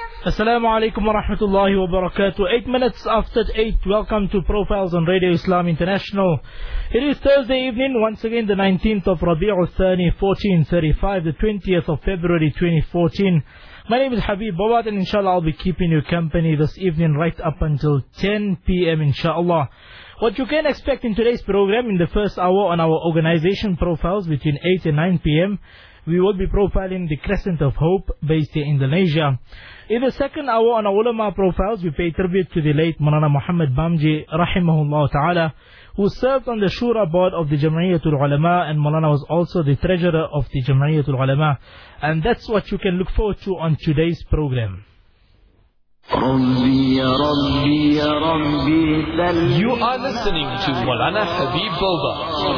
Assalamu alaikum wa rahmatullahi wa barakatuh. 8 minutes after 8, welcome to Profiles on Radio Islam International. It is Thursday evening, once again the 19th of Rabi'ul Thani 1435, the 20th of February 2014. My name is Habib Bawad, and inshallah I'll be keeping you company this evening right up until 10 p.m. inshallah. What you can expect in today's program, in the first hour on our organization profiles between 8 and 9 p.m., we will be profiling the Crescent of Hope based in Indonesia. In the second hour on our ulama profiles, we pay tribute to the late Maulana Muhammad Bamji rahimahullah ta'ala, who served on the Shura board of the Jam'iyatul Ulama, and Maulana was also the treasurer of the Jam'iyatul Ulama. And that's what you can look forward to on today's program. You are listening to Maulana Habib Bawad.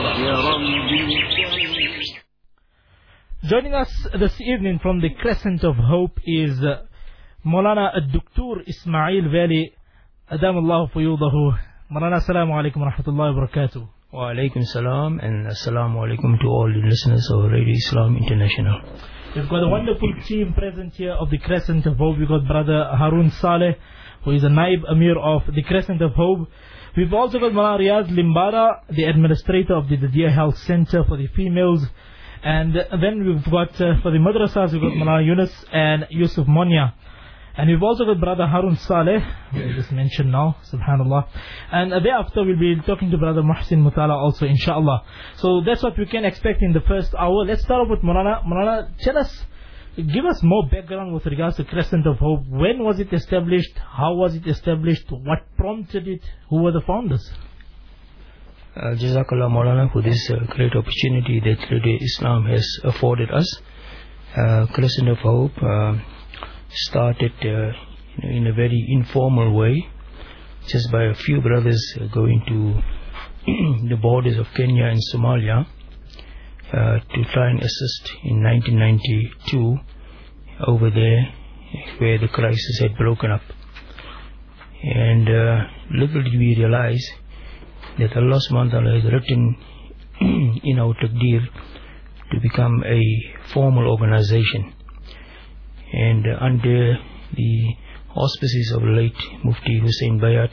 Joining us this evening from the Crescent of Hope is Maulana Dr. Ismail Valley, Adamullah Fuyudahu. Maulana, assalamu alaikum wa rahmatullahi wa barakatuh. Wa alaikum salam, and assalamu alaikum to all the listeners of Radio Islam International. We've got a wonderful team present here of the Crescent of Hope. We've got Brother Harun Saleh, who is a Naib Amir of the Crescent of Hope. We've also got Maulana Riyaz Limbara, the administrator of the Dadia Health Center for the females. And then we've got, for the madrasas, we've got Maulana Yunus and Yusuf Monia. And we've also got Brother Harun Saleh, who I just mentioned now, subhanallah. And thereafter we'll be talking to Brother Muhsin Mutala also, inshallah. So that's what we can expect in the first hour. Let's start off with Maulana. Maulana, give us more background with regards to Crescent of Hope. When was it established? How was it established? What prompted it? Who were the founders? Jazakallah Maulana for this great opportunity that Radio Islam has afforded us. Crescent of Hope started in a very informal way, just by a few brothers going to the borders of Kenya and Somalia to try and assist in 1992 over there where the crisis had broken up. And little did we realize that Allah subhanahu wa ta'ala has written in our taqdeer to become a formal organization. And under the auspices of late Mufti Hussein Bayat,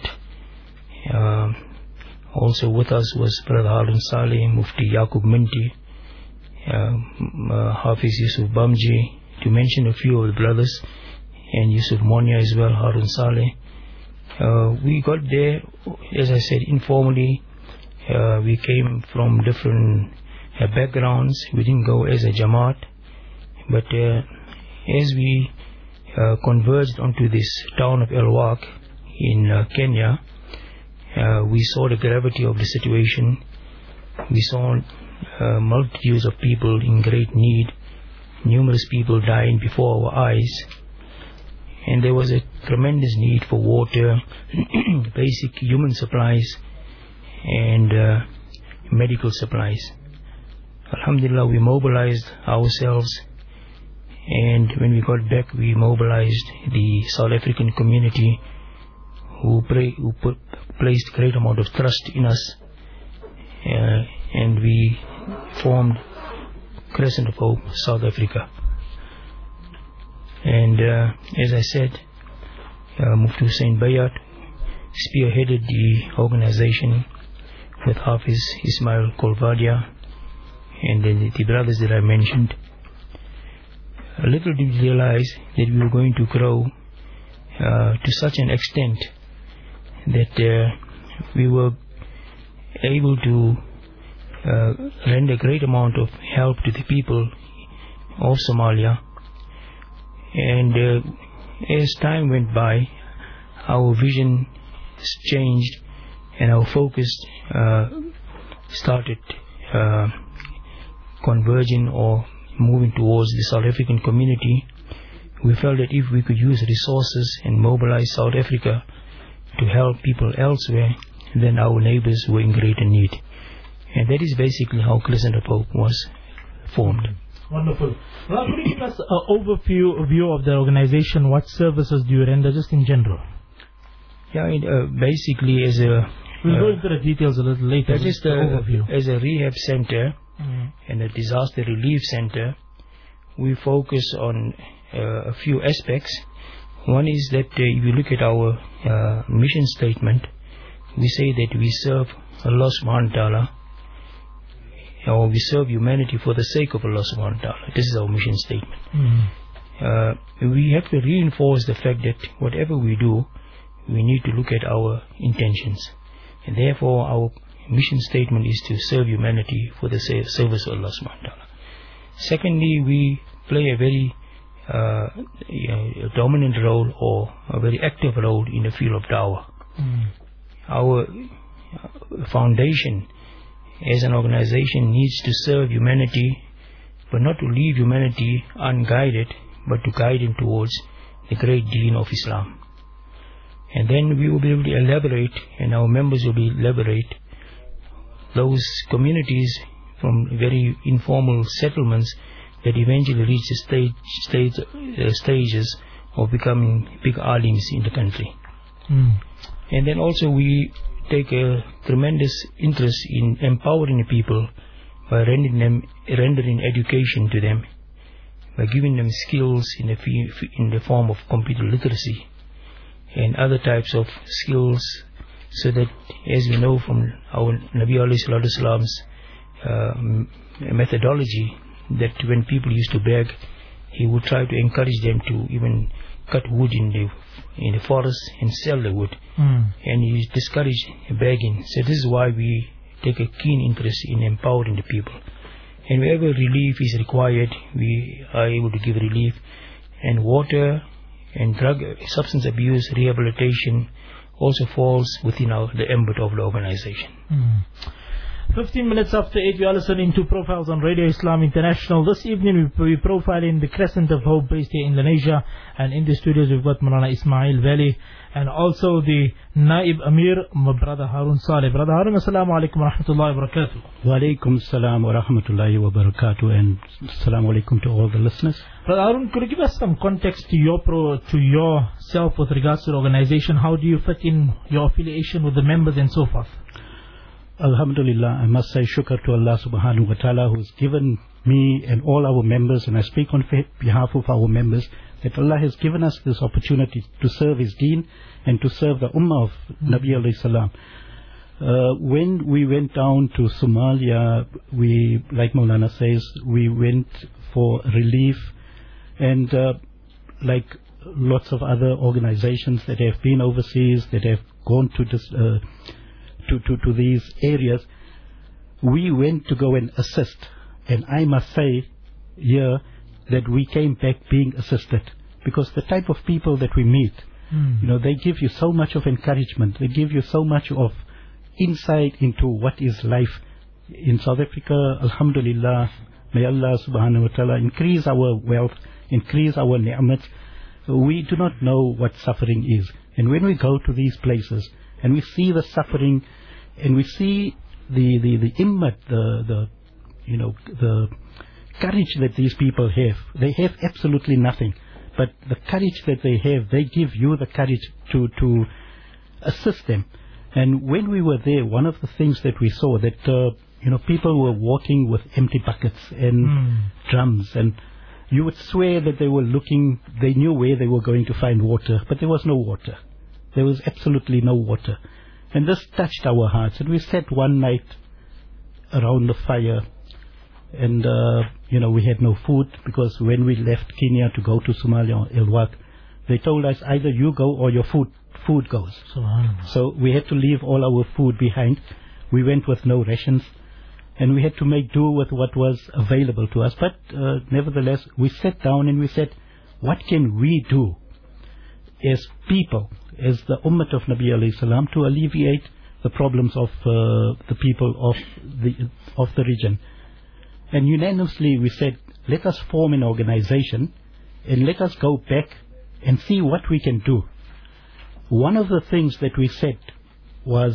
also with us was Brother Harun Saleh, Mufti Yaqub Minti, Hafiz Yusuf Bamji, to mention a few of the brothers, and Yusuf Monia as well, Harun Saleh. We got there, as I said, informally. We came from different backgrounds. We didn't go as a Jamaat, but as we converged onto this town of El Wak in Kenya, we saw the gravity of the situation. We saw multitudes of people in great need, numerous people dying before our eyes, and there was a tremendous need for water, basic human supplies, and medical supplies. Alhamdulillah, we mobilized ourselves, and when we got back, we mobilized the South African community, who placed great amount of trust in us, and we formed Crescent of Hope South Africa. And as I said, Mufti Hussein Bayat spearheaded the organization with Hafiz Ismail Kolvadia and then the brothers that I mentioned. A little did we realize that we were going to grow to such an extent that we were able to render a great amount of help to the people of Somalia. And as time went by, our vision changed and our focus started converging or moving towards the South African community. We felt that if we could use resources and mobilize South Africa to help people elsewhere, then our neighbors were in greater need. And that is basically how Crescent of Hope was formed. Wonderful. Well, could you give us an overview of the organization? What services do you render, just in general? Yeah, basically as a... We'll go into the details a little later. Just as a rehab center and a disaster relief center, we focus on a few aspects. One is that if you look at our mission statement, we say that we serve Allah subhanahu wa ta'ala, or we serve humanity for the sake of Allah subhanahu wa ta'ala. This is our mission statement. We have to reinforce the fact that whatever we do, we need to look at our intentions. And therefore our mission statement is to serve humanity for the service of Allah subhanahu wa ta'ala. Secondly, we play a very dominant role, or a very active role, in the field of da'wah. Our foundation as an organization needs to serve humanity, but not to leave humanity unguided, but to guide them towards the great deen of Islam. And then we will be able to elaborate, and our members will be elaborate, those communities from very informal settlements that eventually reach the stages of becoming big alims in the country. And then also we take a tremendous interest in empowering the people by rendering education to them, by giving them skills in the form of computer literacy and other types of skills, so that, as we know from our Nabi alayhi salatu wasalam's methodology, that when people used to beg, he would try to encourage them to even cut wood in the forest and sell the wood, and he discouraged begging. So this is why we take a keen interest in empowering the people, and wherever relief is required, we are able to give relief. And water and drug substance abuse rehabilitation also falls within the ambit of the organization. 15 minutes after 8, we are listening to Profiles on Radio Islam International. This evening we profiling the Crescent of Hope based here in Indonesia, and in the studios we've got Maulana Ismail Valley and also the Naib Amir, my brother Harun Saleh. Brother Harun, assalamu alaikum wa rahmatullahi wa barakatuh. Wa alaikum salam wa rahmatullahi wa barakatuh, and assalamu alaikum to all the listeners. Brother Harun, could you give us some context to yourself with regards to the organization? How do you fit in your affiliation with the members and so forth? Alhamdulillah, I must say shukr to Allah subhanahu wa ta'ala, who's given me and all our members, and I speak on behalf of our members, that Allah has given us this opportunity to serve His deen and to serve the ummah of Nabi alayhi salam. When we went down to Somalia, we, like Maulana says, we went for relief, and like lots of other organizations that have been overseas, that have gone to this to these areas, we went to go and assist. And I must say here that we came back being assisted, because the type of people that we meet, they give you so much of encouragement, they give you so much of insight into what is life in South Africa. Alhamdulillah, may Allah subhanahu wa ta'ala increase our wealth, increase our ni'mat. We do not know what suffering is, and when we go to these places and we see the suffering, and we see the himmat, the courage that these people have. They have absolutely nothing, but the courage that they have, they give you the courage to assist them. And when we were there, one of the things that we saw, that people were walking with empty buckets and drums, and you would swear that they were looking, they knew where they were going to find water, but there was no water. There was absolutely no water. And this touched our hearts. And we sat one night around the fire, and we had no food, because when we left Kenya to go to Somalia or El-Wak, they told us either you go or your food goes. So we had to leave all our food behind. We went with no rations, and we had to make do with what was available to us. But nevertheless, we sat down and we said, what can we do as people, as the ummah of Nabi alayhi salam, to alleviate the problems of the people of the region? And unanimously we said, let us form an organization and let us go back and see what we can do. One of the things that we said was,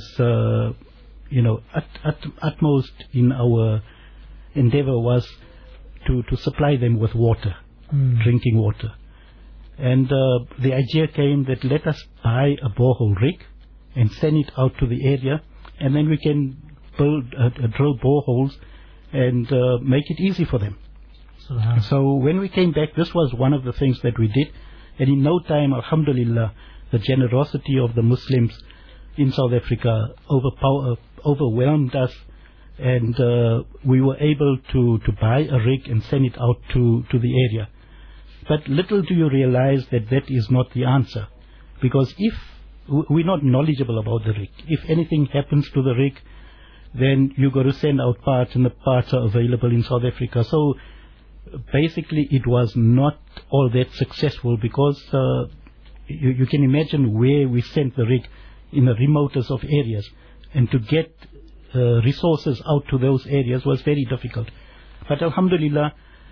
utmost in our endeavor was to supply them with water, drinking water. And the idea came that let us buy a borehole rig and send it out to the area, and then we can drill boreholes and make it easy for them. So when we came back, this was one of the things that we did, And in no time, alhamdulillah, the generosity of the Muslims in South Africa overwhelmed us, and we were able to buy a rig and send it out to the area. But little do you realize that that is not the answer, because if we're not knowledgeable about the rig, if anything happens to the rig, then you got to send out parts, and the parts are available in South Africa. So basically it was not all that successful, because you can imagine where we sent the rig, in the remotest of areas, and to get resources out to those areas was very difficult. But alhamdulillah,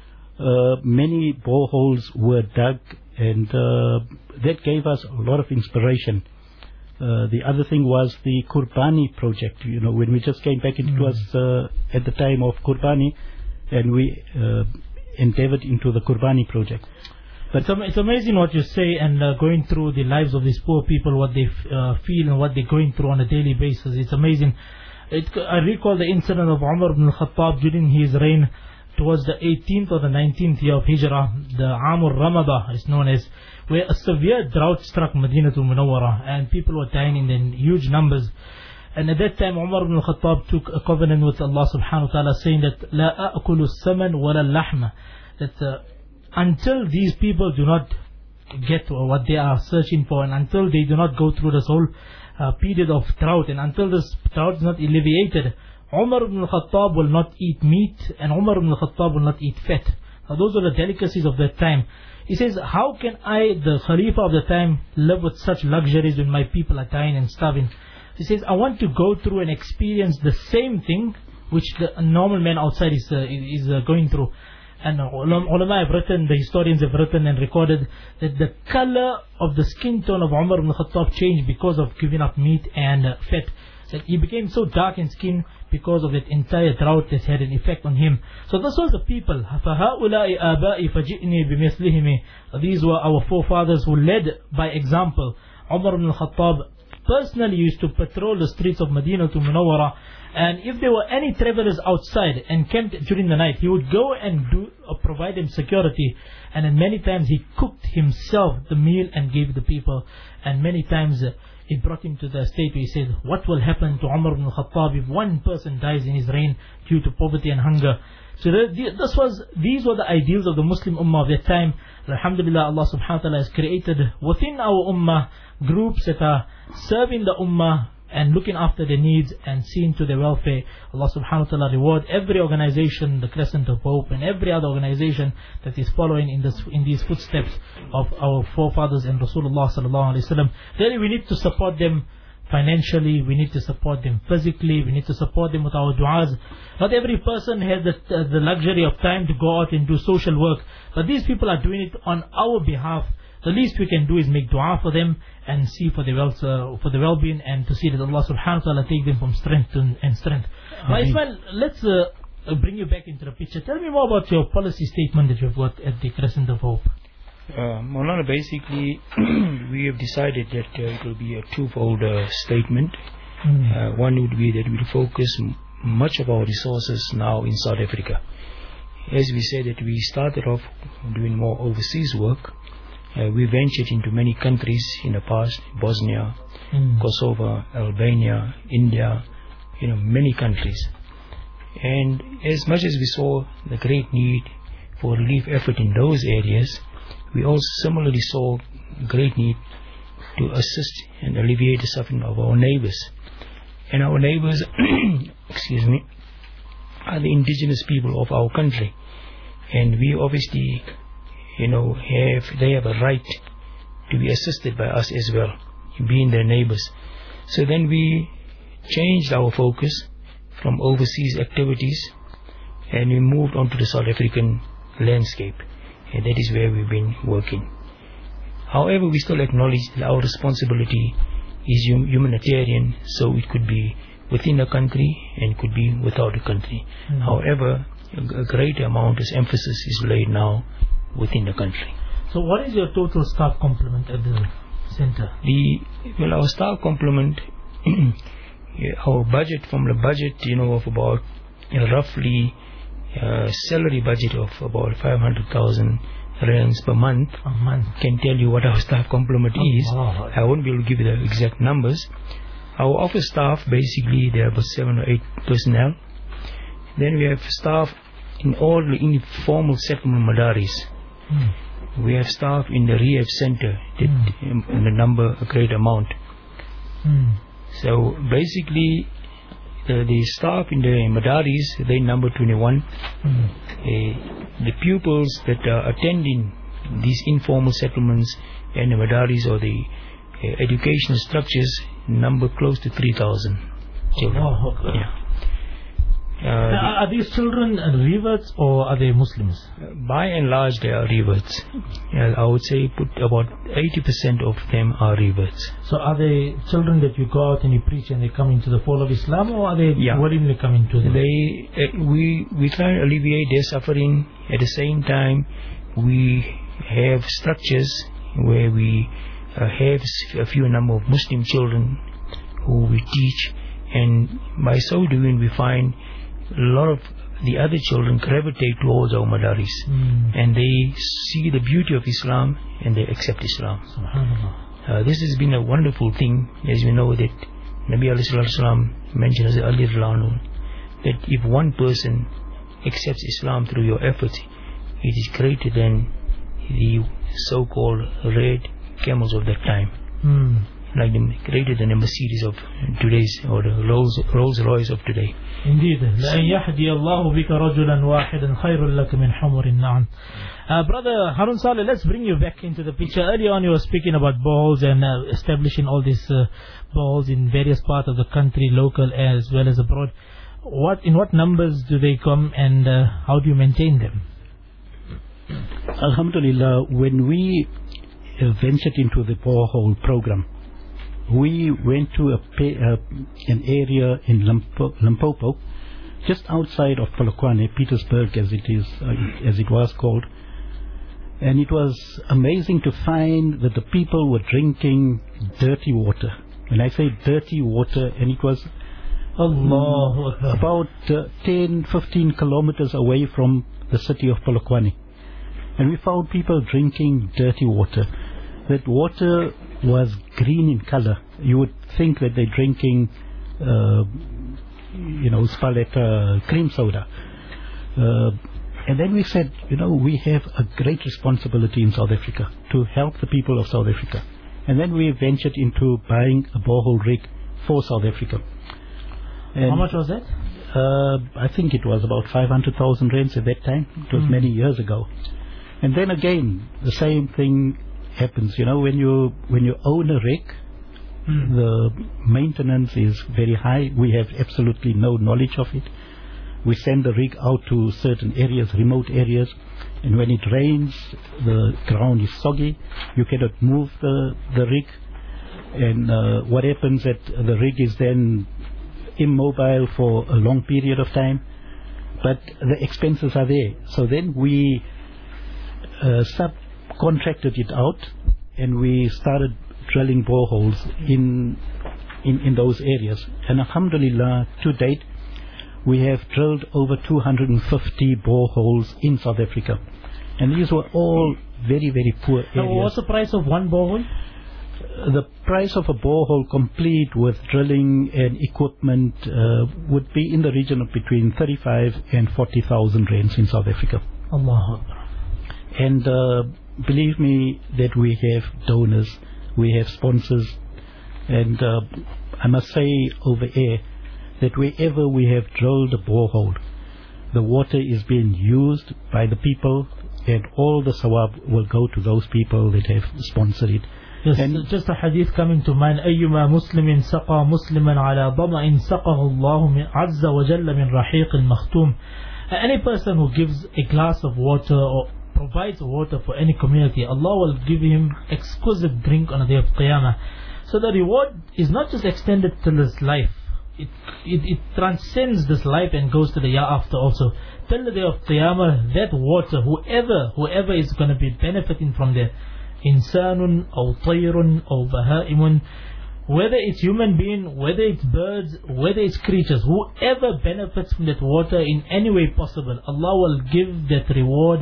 many boreholes were dug, and that gave us a lot of inspiration. The other thing was the Qurbani project. You know, when we just came back, it was at the time of Qurbani, and we endeavored into the Qurbani project. But it's amazing what you say, and going through the lives of these poor people, what they feel and what they're going through on a daily basis. It's amazing. I recall the incident of Umar ibn al-Khattab during his reign towards the 18th or the 19th year of Hijrah, the Amur Ramadah is known as, where a severe drought struck Madinatul Munawwara, and people were dying in huge numbers. And at that time, Umar ibn al-Khattab took a covenant with Allah subhanahu wa ta'ala, saying that La a'kulu saman wa la lahma, that until these people do not get what they are searching for, and until they do not go through this whole period of drought, and until this drought is not alleviated, Umar ibn al-Khattab will not eat meat, and Umar ibn al-Khattab will not eat fat. Now those are the delicacies of that time. He says, how can I, the Khalifa of the time, live with such luxuries when my people are dying and starving? He says, I want to go through and experience the same thing which the normal man outside is going through. And ulama have written, the historians have written and recorded that the color of the skin tone of Umar ibn Khattab changed because of giving up meat and fat. That he became so dark in skin because of that entire drought that had an effect on him. So this was the people. فَهَؤُلَاءِ آبَائِ فَجِئْنِي بِمِثْلِهِمِ. These were our forefathers who led by example. Umar ibn Khattab personally used to patrol the streets of Madinah to Munawwara, and if there were any travelers outside and camped during the night, he would go and provide them security. And then many times he cooked himself the meal and gave the people. And many times it brought him to the state where he said, what will happen to Umar ibn Khattab if one person dies in his reign due to poverty and hunger? So these were the ideals of the Muslim Ummah of that time. Alhamdulillah, Allah subhanahu wa ta'ala has created within our Ummah groups that are serving the Ummah and looking after their needs and seeing to their welfare. Allah subhanahu wa ta'ala reward every organization, the Crescent of Hope, and every other organization that is following in these footsteps of our forefathers and Rasulullah sallallahu alaihi wasallam. Really, we need to support them financially, we need to support them physically, we need to support them with our du'as. Not every person has the luxury of time to go out and do social work, but these people are doing it on our behalf. The least we can do is make dua for them and see for the well-being, and to see that Allah subhanahu wa ta'ala take them from strength and strength. Now Ismail, let's bring you back into the picture. Tell me more about your policy statement that you've got at the Crescent of Hope. Maulana, basically we have decided that it will be a twofold statement. One would be that we'll focus much of our resources now in South Africa. As we said that we started off doing more overseas work. We ventured into many countries in the past, Bosnia, Kosovo, Albania, India, many countries. And as much as we saw the great need for relief effort in those areas, we also similarly saw great need to assist and alleviate the suffering of our neighbors. And our neighbors, excuse me, are the indigenous people of our country. And we obviously they have a right to be assisted by us as well, being their neighbors. So then we changed our focus from overseas activities, and we moved on to the South African landscape, and that is where we've been working. However, we still acknowledge that our responsibility is humanitarian, so it could be within a country and could be without a country. However, a great amount of emphasis is laid now within the country. So what is your total staff complement at the center? Our staff complement, our budget, from the budget of about roughly salary budget of about 500,000 rands per month, A month. can tell you what our staff complement is. Allah. I won't be able to give you the exact numbers. Our office staff, basically, there are about 7 or 8 personnel. Then we have staff in all the informal settlement madaris. We have staff in the rehab center, that in the number, a great amount. So basically, the staff in the madaris, they number 21. The pupils that are attending these informal settlements and the madaris or the educational structures number close to 3,000 children. Yeah. Are these children reverts or are they Muslims? By and large, they are reverts. I would say put about 80% of them are reverts. So are they children that you go out and you preach and they come into the fold of Islam, or are they willingly coming to them? We try to alleviate their suffering. At the same time, we have structures where we have a few number of Muslim children who we teach, and by so doing we find a lot of the other children gravitate towards our madaris, and they see the beauty of Islam and they accept Islam. SubhanAllah. This has been a wonderful thing, as we know that Nabi alayhi salatu mentioned as earlier that if one person accepts Islam through your efforts, it is greater than the so-called red camels of that time. Like greater than the Mercedes of today's, or the Rolls Royce of today. Indeed. لأن يهدي الله بك رجلا واحدا خير لك من حمر النعم. Brother Harun Saleh, let's bring you back into the picture. Earlier on you were speaking about boreholes and establishing all these boreholes in various parts of the country, local as well as abroad. In what numbers do they come, and how do you maintain them? Alhamdulillah, when we ventured into the borehole program, we went to an area in Limpopo, just outside of Polokwane, Petersburg as it was called, and it was amazing to find that the people were drinking dirty water. When I say dirty water, and it was about 10-15 kilometers away from the city of Polokwane, and we found people drinking dirty water. That water was green in color. You would think that they're drinking Spaletta cream soda. And then we said, we have a great responsibility in South Africa to help the people of South Africa. And then we ventured into buying a borehole rig for South Africa. And how much was that? I think it was about 500,000 rands at that time. It was many years ago. And then again, the same thing happens. When you own a rig, the maintenance is very high. We have absolutely no knowledge of it. We send the rig out to certain areas, remote areas, and when it rains, the ground is soggy. You cannot move the rig, and what happens that the rig is then immobile for a long period of time, but the expenses are there. So then we subcontracted it out, and we started drilling boreholes in those areas. And alhamdulillah, to date, we have drilled over 250 boreholes in South Africa. And these were all very, very poor areas. Now, what's the price of one borehole? The price of a borehole complete with drilling and equipment would be in the region of between 35 and 40,000 rands in South Africa. Allahu Akbar. And believe me that we have donors, we have sponsors, and I must say over air that wherever we have drilled a borehole, the water is being used by the people, and all the sawab will go to those people that have sponsored it. Yes, and just a hadith coming to mind: أيما مسلم سقى مسلما على ظمأ سقه الله عز وجل من رحيق المختوم. Any person who gives a glass of water or provides water for any community, Allah will give him exquisite drink on the day of Qiyamah. So the reward is not just extended till this life. It transcends this life and goes to the year after also. Till the day of Qiyamah, that water, whoever is going to be benefiting from that, insanun or tayrun or bahaimun, whether it's human being, whether it's birds, whether it's creatures, whoever benefits from that water in any way possible, Allah will give that reward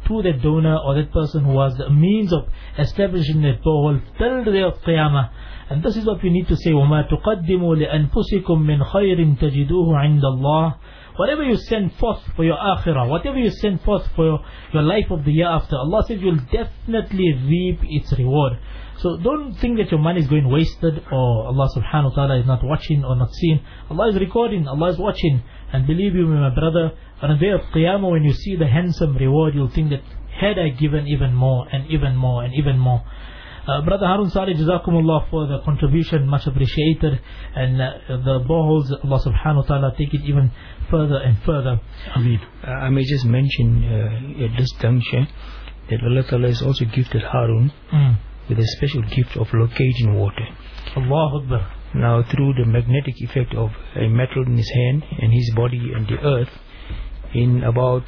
to that donor or that person who was the means of establishing that borehole till the day of Qiyamah. And this is what we need to say, وَمَا تُقَدِّمُوا لِأَنفُسِكُم مِّنْ خَيْرٍ تَجِدُوهُ عِنْدَ اللَّهِ. Whatever you send forth for your akhirah, whatever you send forth for your life of the year after, Allah says you'll definitely reap its reward. So don't think that your money is going wasted, or Allah subhanahu wa ta'ala is not watching or not seeing. Allah is recording, Allah is watching. And believe you me, my brother, on the day of Qiyamah, when you see the handsome reward, you'll think that had I given even more and even more and even more. Brother Harun Saleh, Jazakumullah for the contribution, much appreciated. And the boreholes, Allah subhanahu wa ta'ala take it even further and further. Ameen. I may just mention at this juncture that Allah Ta'ala has also gifted Harun with a special gift of locating water. Allahu Akbar. Now, through the magnetic effect of a metal in his hand and his body and the earth, in about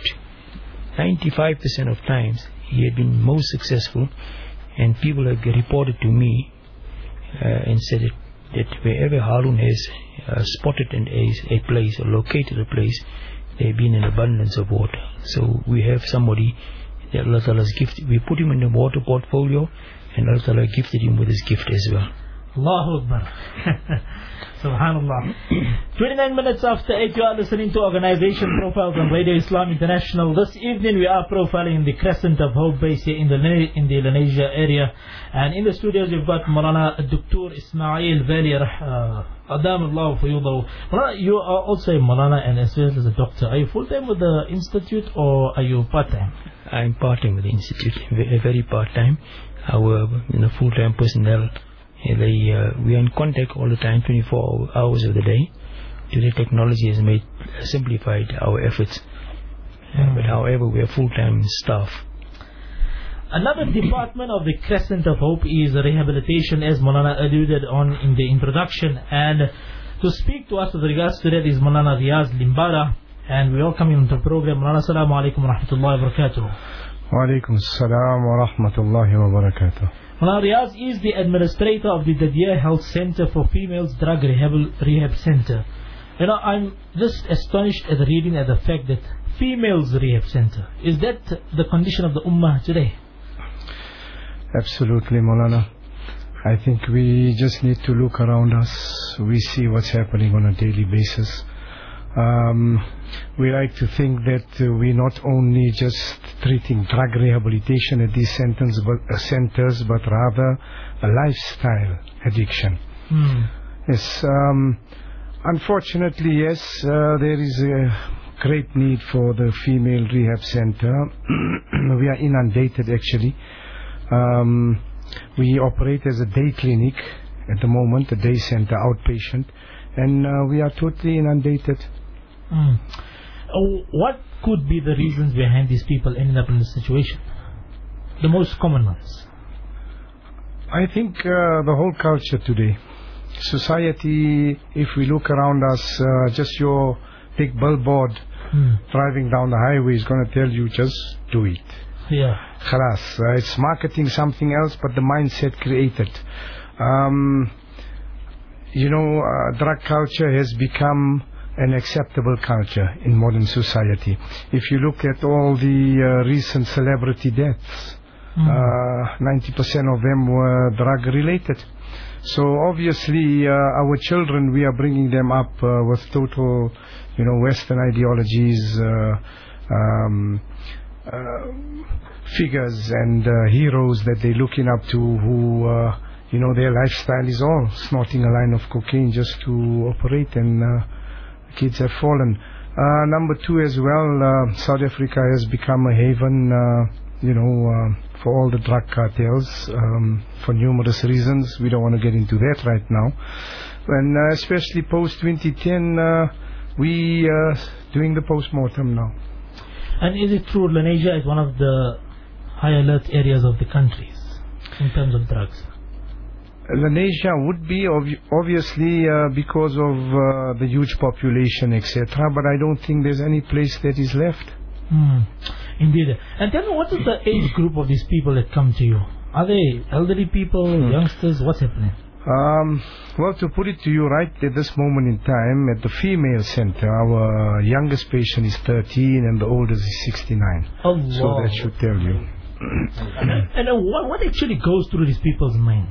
95% of times he had been most successful. And people have reported to me and said that wherever Harun has spotted a place or located a place, there have been an abundance of water. So we have somebody that Allah Ta'ala has gifted. We put him in the water portfolio, and Allah Ta'ala gifted him with his gift as well. Allahu Akbar. Subhanallah. 29 minutes after 8, you are listening to Organization Profiles on Radio Islam International. This evening we are profiling the Crescent of Hope base here in the Lenasia area. And in the studios we've got Maulana Dr. Ismail Vali, Adam Allah Fuyudahu. Maulana, you are also a Maulana and as well as a doctor. Are you full-time with the institute or are you part-time? I'm part-time with the institute, very part-time. Our full-time personnel, we are in contact all the time, 24 hours of the day. Today technology has simplified our efforts. But however, we are full-time staff. Another department of the Crescent of Hope is rehabilitation, as Maulana alluded on in the introduction. And to speak to us with regards to that is Maulana Riaz Limbara. And we welcome him to the program. Maulana, assalamu alaikum wa rahmatullahi wa barakatuh. Wa alaikum assalam wa rahmatullahi wa barakatuh. Maulana Riaz is the administrator of the Dadia Health Center for Females Drug Rehab Center. You know, I'm just astonished at reading at the fact that Females Rehab Center, is that the condition of the Ummah today? Absolutely, Maulana. I think we just need to look around us. We see what's happening on a daily basis. We like to think that we're not only just treating drug rehabilitation at these centers, but rather a lifestyle addiction. Yes, unfortunately, yes, there is a great need for the female rehab center. We are inundated actually. We operate as a day clinic at the moment, a day center, outpatient, and we are totally inundated. What could be the reasons behind these people ending up in this situation? The most common ones. I think the whole culture today. Society, if we look around us, just your big billboard driving down the highway is going to tell you just do it. Yeah. Khalas. It's marketing something else, but the mindset created. Drug culture has become an acceptable culture in modern society. If you look at all the recent celebrity deaths, 90% of them were drug related. So obviously our children, we are bringing them up with total, Western ideologies, figures and heroes that they're looking up to, who their lifestyle is all snorting a line of cocaine just to operate, and kids have fallen. Number two as well, South Africa has become a haven, for all the drug cartels, for numerous reasons. We don't want to get into that right now. And especially post-2010, we are doing the post-mortem now. And is it true Lenasia is one of the high alert areas of the countries in terms of drugs? Lenasia would be obviously because of the huge population, etc. But I don't think there's any place that is left. Indeed. And tell me, what is the age group of these people that come to you? Are they elderly people, youngsters? What's happening? Well, to put it to you right at this moment in time, at the female center, our youngest patient is 13 and the oldest is 69. Allah. So that should tell you. And what actually goes through these people's mind?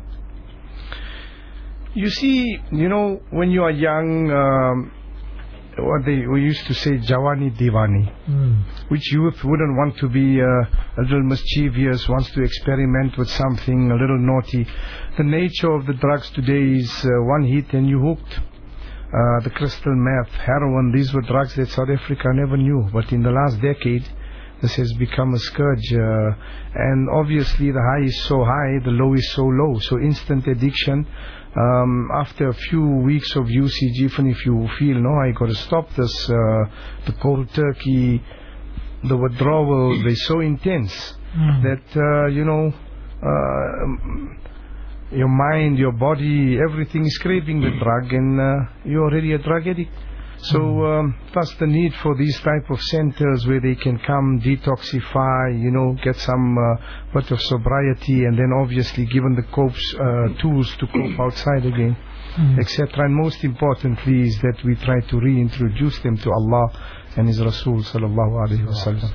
You see, when you are young, we used to say Jawani Diwani, which youth wouldn't want to be a little mischievous, wants to experiment with something a little naughty. The nature of the drugs today is one hit and you hooked. The crystal meth, heroin, these were drugs that South Africa never knew. But in the last decade, this has become a scourge. And obviously the high is so high, the low is so low. So instant addiction. After a few weeks of usage, even if you feel, no, I got to stop this, the cold turkey, the withdrawal, they're so intense that, your mind, your body, everything is craving the drug, and you're already a drug addict. So plus the need for these type of centers where they can come, detoxify, get some bit of sobriety, and then obviously given the tools to cope outside again, etc. And most importantly is that we try to reintroduce them to Allah and His Rasul sallallahu alaihi wasallam.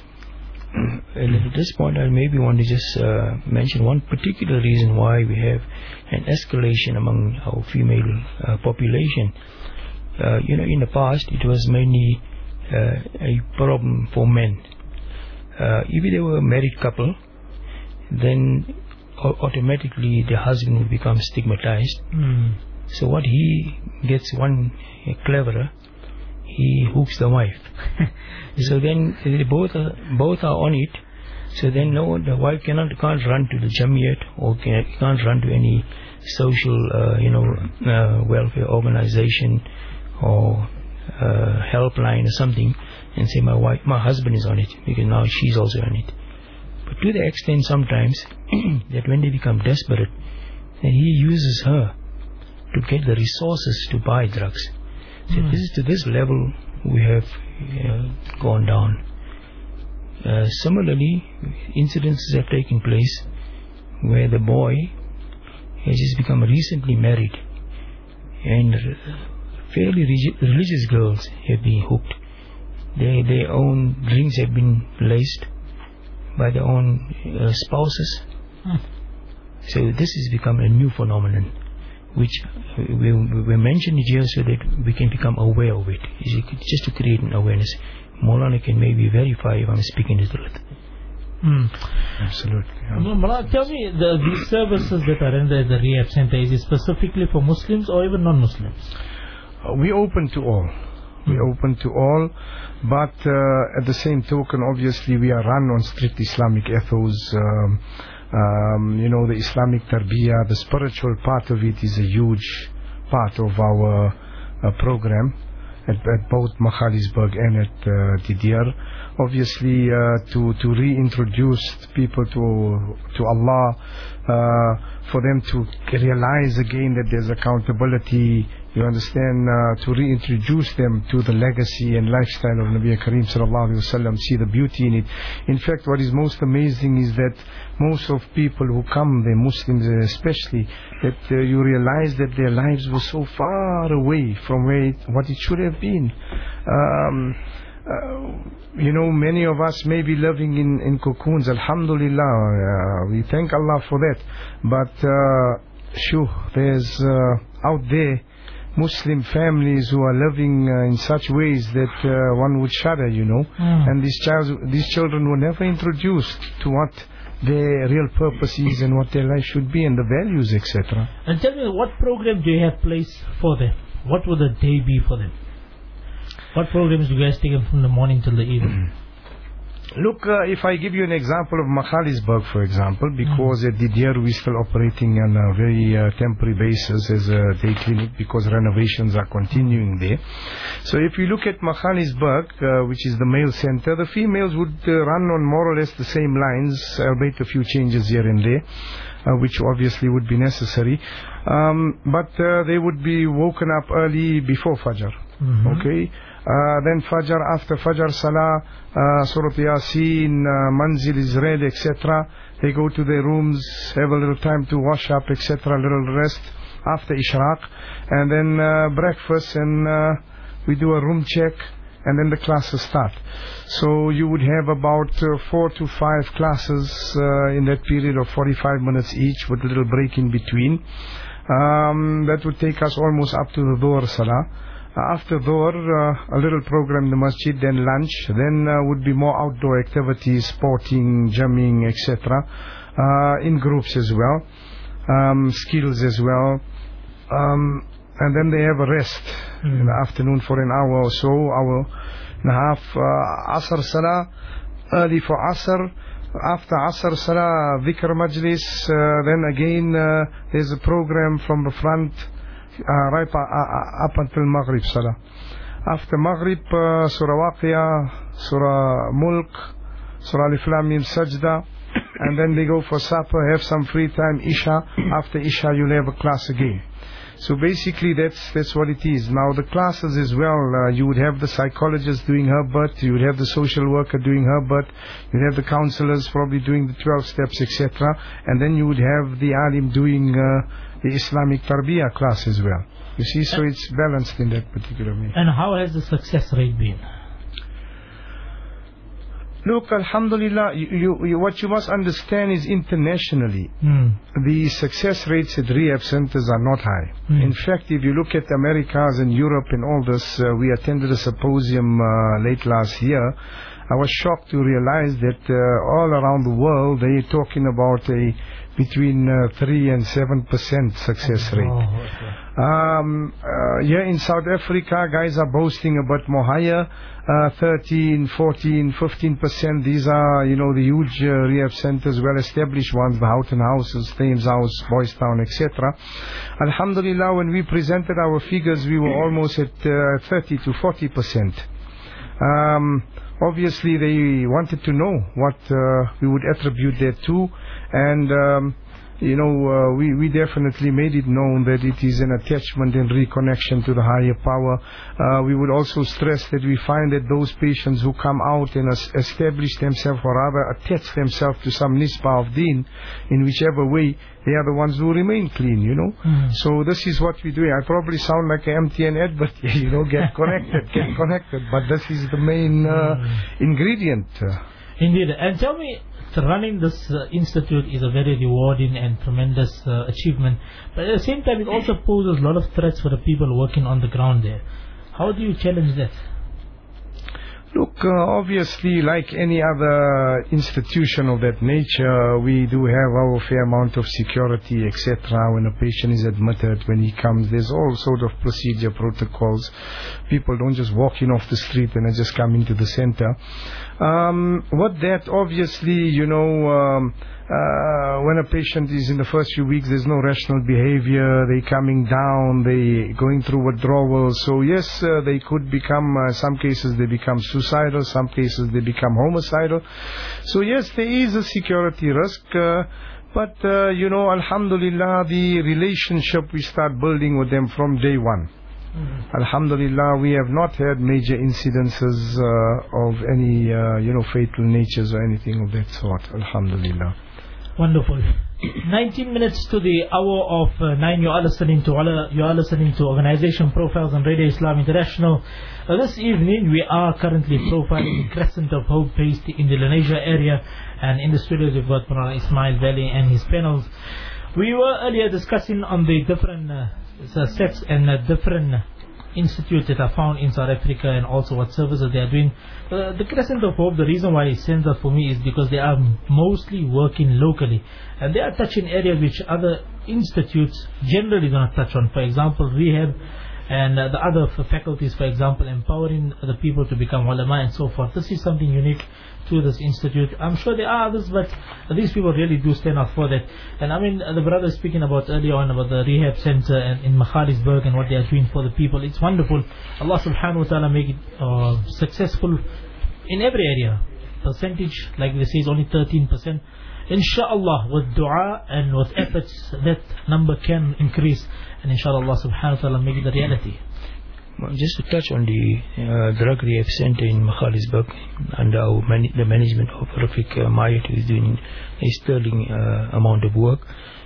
At this point, I maybe want to just mention one particular reason why we have an escalation among our female population. In the past, it was mainly a problem for men. If they were a married couple, then automatically the husband will become stigmatized. So what he gets one cleverer, he hooks the wife. So then they both are on it. So then the wife can't run to the Jamiat or can't run to any social welfare organization or helpline or something and say my husband is on it, because now she's also on it. But to the extent sometimes that when they become desperate, then he uses her to get the resources to buy drugs. So to this level we have gone down. Similarly, incidences have taken place where the boy has just become recently married, and fairly religious girls have been hooked. Their own drinks have been laced by their own spouses. So this has become a new phenomenon, which we mention it here so that we can become aware of it, just to create an awareness. Maulana can maybe verify if I'm speaking the truth. Absolutely. Maulana, tell me, these services that are rendered at the rehab center, is it specifically for Muslims or even non-Muslims? We open to all. We open to all, but at the same token, obviously, we are run on strict Islamic ethos. The Islamic tarbiyah, the spiritual part of it is a huge part of our program at both Magaliesburg and at Didier. Obviously, to reintroduce people to Allah, for them to realize again that there's accountability. You understand, to reintroduce them to the legacy and lifestyle of Nabi Kareem sallallahu alaihi wasallam, see the beauty in it. In fact, what is most amazing is that most of people who come, the Muslims especially, that you realize that their lives were so far away from what it should have been. Many of us may be living in cocoons, alhamdulillah, we thank Allah for that. But there's out there Muslim families who are living in such ways that one would shudder, and these children were never introduced to what their real purpose is and what their life should be and the values, etc. And tell me, what program do you have placed for them? What would the day be for them? What programs do you guys take them from the morning till the evening? Look, if I give you an example of Magaliesburg, for example, because at Didier we're still operating on a very temporary basis as a day clinic because renovations are continuing there. So if you look at Magaliesburg, which is the male center, the females would run on more or less the same lines, albeit a few changes here and there, which obviously would be necessary. But they would be woken up early before Fajr. Okay? Then Fajr, after Fajr Salah, Surah Yasin, Manzil is read, etc. They go to their rooms, have a little time to wash up, etc., a little rest after Ishraq, and then breakfast, and we do a room check, and then the classes start. So you would have about 4 to 5 classes in that period of 45 minutes each, with a little break in between. That would take us almost up to the Dhuhr Salah. After Dhuhr, a little program in the masjid, then lunch, then would be more outdoor activities, sporting, jamming, etc., in groups as well, skills as well, and then they have a rest in the afternoon for an hour or so, hour and a half. Asr Salah, early for Asr. After Asr Salah, Dhikr Majlis, then again there's a program from the front right up until Maghrib Salah. After Maghrib, Surah Waqiyah, Surah Mulk, Surah Alif Lam Mim Sajda, and then they go for supper, have some free time, Isha. After Isha you'll have a class again. So basically that's what it is. Now the classes as well, you would have the psychologist doing her bit, you would have the social worker doing her bit, you would have the counselors probably doing the 12 steps, etc. And then you would have the alim doing the Islamic Tarbiyah class as well. You see, so it's balanced in that particular way. And how has the success rate been? Look, alhamdulillah, what you must understand is internationally, the success rates at rehab centers are not high. In fact, if you look at Americas and Europe and all this, we attended a symposium late last year. I was shocked to realize that all around the world they're talking about a between 3 and 7% success rate. Here in South Africa, guys are boasting a bit more higher, 13, 14, 15%. These are, the huge rehab centers, well-established ones, the Houghton Houses, Thames House, Boys Town, etc. Alhamdulillah, when we presented our figures, we were almost at 30 to 40%. Obviously, they wanted to know what we would attribute that to, and we definitely made it known that it is an attachment and reconnection to the higher power. We would also stress that we find that those patients who come out and establish themselves, or rather attach themselves to some nisbah of deen, in whichever way, they are the ones who remain clean, So this is what we do. I probably sound like an MTN ad, but get connected. But this is the main ingredient. Indeed. And tell me, running this institute is a very rewarding and tremendous achievement, but at the same time it also poses a lot of threats for the people working on the ground there. How do you challenge that? Look, obviously, like any other institution of that nature, we do have our fair amount of security, etc. When a patient is admitted, when he comes, there's all sort of procedure protocols. People don't just walk in off the street and just come into the center. What that obviously, when a patient is in the first few weeks, there's no rational behavior, they coming down, they going through withdrawals. So yes, they could become, some cases they become suicidal, some cases they become homicidal. So yes, there is a security risk, but alhamdulillah, the relationship we start building with them from day one. Alhamdulillah, we have not had major incidences of any, fatal natures or anything of that sort. Alhamdulillah. Wonderful. 19 minutes to the hour of 9. You are listening to Organization Profiles on Radio Islam International. This evening we are currently profiling the Crescent of Hope based in the Lenasia area, and in the studios we've got Brother Ismail Valley and his panels. We were earlier discussing on the different sets and different institutes that are found in South Africa, and also what services they are doing. The Crescent of Hope, the reason why it stands out for me is because they are mostly working locally, and they are touching areas which other institutes generally do not touch on. For example, rehab and the other faculties, for example, empowering the people to become ulama and so forth. This is something unique to this institute. I'm sure there are others, but these people really do stand out for that. And I mean, the brother speaking about earlier on about the rehab center in Magaliesburg and what they are doing for the people. It's wonderful. Allah subhanahu wa ta'ala make it successful in every area. Percentage, like they say, is only 13%. Inshallah, with dua and with efforts, that number can increase. And inshallah, Allah subhanahu wa ta'ala make it a reality. Well, just to touch on the drug rehab center in Makhalisburg, and the management of Rafiq Mayat, who is doing a sterling amount of work.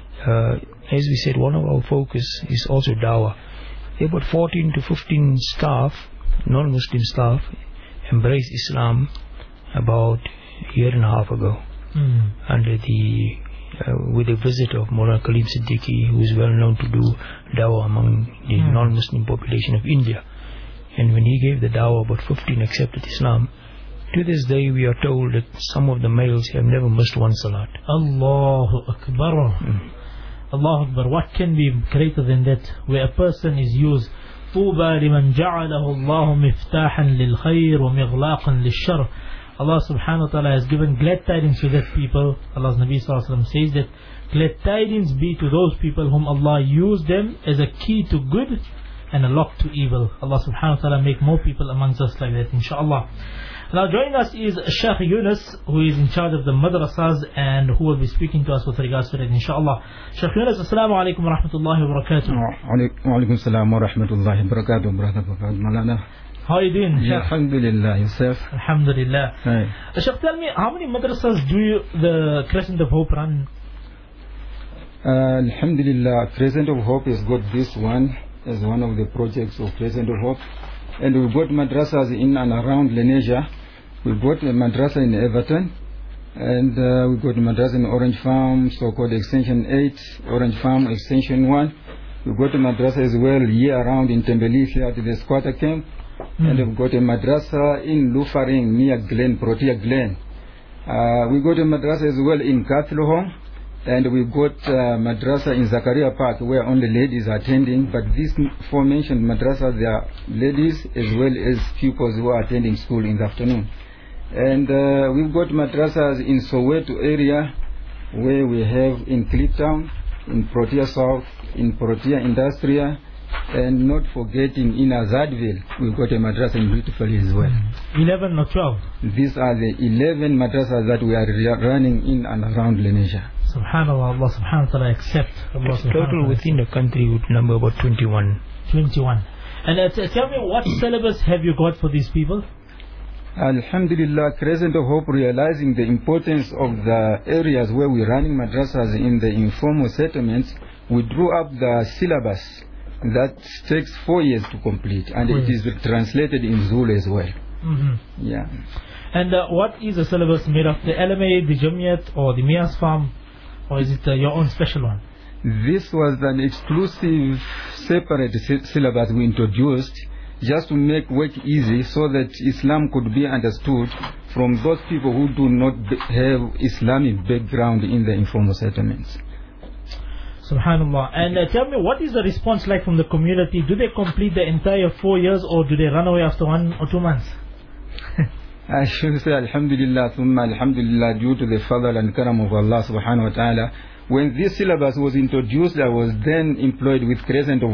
As we said, one of our focus is also dawah. About 14 to 15 staff, non-Muslim staff, embraced Islam about a year and a half ago, under the with the visit of Mullah Kaleem Siddiqui, who is well known to do dawah among the non-Muslim population of India. And when he gave the dawah, about 15 accepted Islam. To this day, we are told that some of the males have never missed one salat. Allahu Akbar. Allahu Akbar. What can be greater than that? Where a person is used. طوبى لمن جعله الله مفتاحا للخير ومغلاقا للشر. Allah subhanahu wa ta'ala has given glad tidings to that people. Allah's Nabi sallallahu alaihi wasallam says that glad tidings be to those people whom Allah used them as a key to good and a lock to evil. Allah subhanahu wa ta'ala make more people amongst us like that, inshallah. Now joining us is Sheikh Yunus, who is in charge of the madrasas and who will be speaking to us with regards to that, inshallah. Sheikh Yunus, assalamu alaikum wa rahmatullahi wa barakatuh. Wa alaikum salam wa rahmatullahi wa barakatuh, brother Malana. How are you doing? Yeah, alhamdulillah, yourself? Alhamdulillah. Hi. Sheikh, tell me, how many madrasas do the Crescent of Hope run? Alhamdulillah, Crescent of Hope has got this one as one of the projects of Crescent of Hope. And we've got madrasas in and around Lenasia. We've got a madrasa in Everton. And we've got a madrasa in Orange Farm, so-called Extension 8, Orange Farm Extension 1. We've got a madrasa as well year-round in Tembeli here at the squatter camp. And we've got a madrasa in Lufaring near Glen, Protea Glen. We've got a madrasa as well in Kathlohong. And we've got madrasa in Zakaria Park where only ladies are attending. But these four mentioned madrasa, they are ladies as well as pupils who are attending school in the afternoon. And we've got madrasas in Soweto area where we have in Cliptown, in Protea South, in Protea Industria, and not forgetting in Azadville, we've got a madrasa in Beautifully as well. 11 or 12? These are the 11 madrasas that we are running in and around Lenasia. Subhanallah, Allah subhanahu wa ta'ala accept. Allah Total within the country would number about 21. 21. And tell me, what syllabus have you got for these people? Alhamdulillah, Crescent of Hope, realizing the importance of the areas where we're running madrasas in the informal settlements, we drew up the syllabus that takes 4 years to complete, and it is translated in Zulu as well. Yeah. And what is the syllabus made of? The LMA, the Jamiat, or the Mias Farm, or is it your own special one? This was an exclusive separate syllabus we introduced just to make work easy so that Islam could be understood from those people who do not have Islamic background in the informal settlements. Subhanallah. And tell me, what is the response like from the community? Do they complete the entire 4 years, or do they run away after 1 or 2 months? I should say Alhamdulillah, thumma Alhamdulillah, due to the fadl and karam of Allah subhanahu wa ta'ala. When this syllabus was introduced, I was then employed with Crescent of